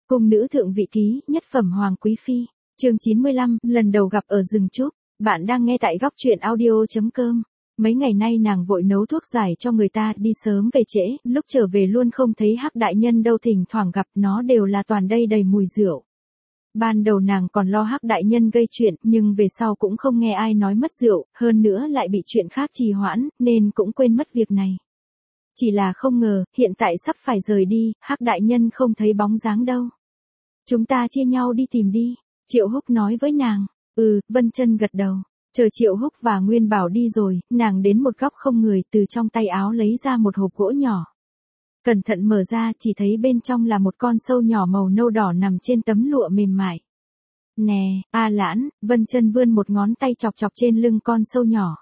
Cung nữ thượng vị ký, nhất phẩm hoàng quý phi. Chương 95, lần đầu gặp ở rừng trúc. Bạn đang nghe tại góc truyện audio.com. Mấy ngày nay nàng vội nấu thuốc giải cho người ta, đi sớm về trễ, lúc trở về luôn không thấy Hắc đại nhân đâu, thỉnh thoảng gặp nó đều là toàn đây đầy mùi rượu. Ban đầu nàng còn lo Hắc đại nhân gây chuyện, nhưng về sau cũng không nghe ai nói mất rượu, hơn nữa lại bị chuyện khác trì hoãn, nên cũng quên mất việc này. Chỉ là không ngờ, hiện tại sắp phải rời đi, Hắc đại nhân không thấy bóng dáng đâu. Chúng ta chia nhau đi tìm đi, Triệu Húc nói với nàng. Vân Chân gật đầu. Chờ Triệu Húc và Nguyên Bảo đi rồi, nàng đến một góc không người, từ trong tay áo lấy ra một hộp gỗ nhỏ. Cẩn thận mở ra, chỉ thấy bên trong là một con sâu nhỏ màu nâu đỏ nằm trên tấm lụa mềm mại. Nè, A Lãn, Vân Chân vươn một ngón tay chọc chọc trên lưng con sâu nhỏ.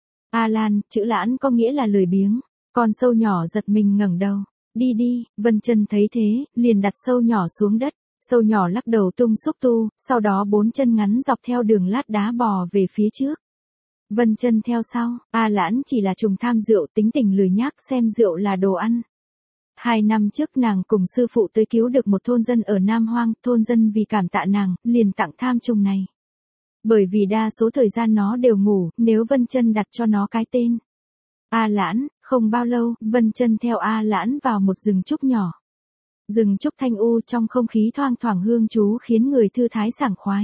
A Lan, chữ Lãn có nghĩa là lười biếng. Con sâu nhỏ giật mình ngẩng đầu. Đi đi, Vân Chân thấy thế, liền đặt sâu nhỏ xuống đất. Sâu nhỏ lắc đầu tung xúc tu, sau đó 4 chân ngắn dọc theo đường lát đá bò về phía trước. Vân Chân theo sau, A Lãn chỉ là trùng tham rượu, tính tình lười nhác, xem rượu là đồ ăn. 2 năm trước nàng cùng sư phụ tới cứu được một thôn dân ở Nam Hoang, thôn dân vì cảm tạ nàng, liền tặng tham trùng này. Bởi vì đa số thời gian nó đều ngủ, nếu Vân Chân đặt cho nó cái tên A Lãn, không bao lâu, Vân Chân theo A Lãn vào một rừng trúc nhỏ. Rừng trúc thanh u, trong không khí thoang thoảng hương chú khiến người thư thái sảng khoái.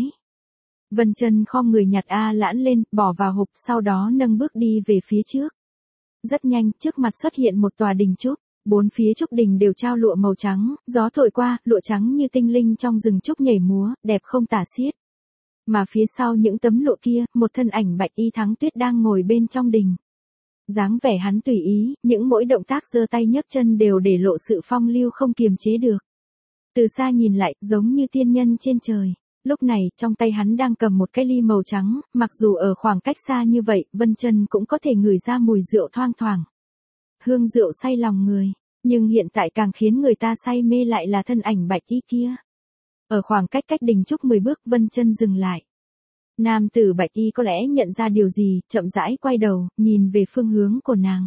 Vân Chân khom người nhặt A Lãn lên, bỏ vào hộp, sau đó nâng bước đi về phía trước. Rất nhanh, trước mặt xuất hiện một tòa đình trúc, 4 phía trúc đình đều trao lụa màu trắng, gió thổi qua, lụa trắng như tinh linh trong rừng trúc nhảy múa, đẹp không tả xiết. Mà phía sau những tấm lụa kia, một thân ảnh bạch y Thắng Tuyết đang ngồi bên trong đình. Dáng vẻ hắn tùy ý, những mỗi động tác giơ tay nhấc chân đều để lộ sự phong lưu không kiềm chế được. Từ xa nhìn lại, giống như tiên nhân trên trời. Lúc này, trong tay hắn đang cầm một cái ly màu trắng, mặc dù ở khoảng cách xa như vậy, Vân Chân cũng có thể ngửi ra mùi rượu thoang thoảng. Hương rượu say lòng người, nhưng hiện tại càng khiến người ta say mê lại là thân ảnh bạch y kia. Ở khoảng cách đình trúc 10 bước, Vân Chân dừng lại. Nam tử bạch y có lẽ nhận ra điều gì, chậm rãi quay đầu, nhìn về phương hướng của nàng.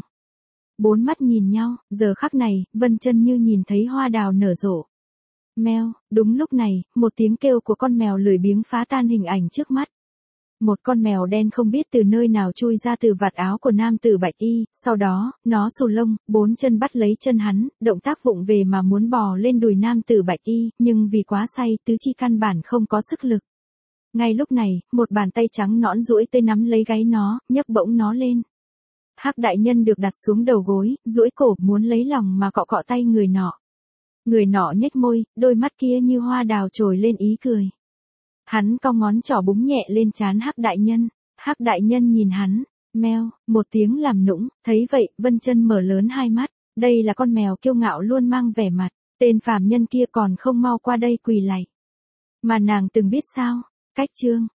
4 mắt nhìn nhau, giờ khắc này, Vân Chân như nhìn thấy hoa đào nở rộ. Meo, đúng lúc này, một tiếng kêu của con mèo lười biếng phá tan hình ảnh trước mắt. Một con mèo đen không biết từ nơi nào chui ra từ vạt áo của nam tử bạch y, sau đó, nó xù lông, 4 chân bắt lấy chân hắn, động tác vụng về mà muốn bò lên đùi nam tử bạch y, nhưng vì quá say, tứ chi căn bản không có sức lực. Ngay lúc này, một bàn tay trắng nõn duỗi tới nắm lấy gáy nó, nhấc bổng nó lên. Hắc đại nhân được đặt xuống đầu gối, duỗi cổ muốn lấy lòng mà cọ cọ tay người nọ. Người nọ nhếch môi, đôi mắt kia như hoa đào trồi lên ý cười. Hắn cong ngón trỏ búng nhẹ lên trán Hắc đại nhân. Hắc đại nhân nhìn hắn, meo, một tiếng làm nũng, thấy vậy, Vân Chân mở lớn hai mắt, đây là con mèo kiêu ngạo luôn mang vẻ mặt, tên phàm nhân kia còn không mau qua đây quỳ lạy. Mà nàng từng biết sao? Cách chương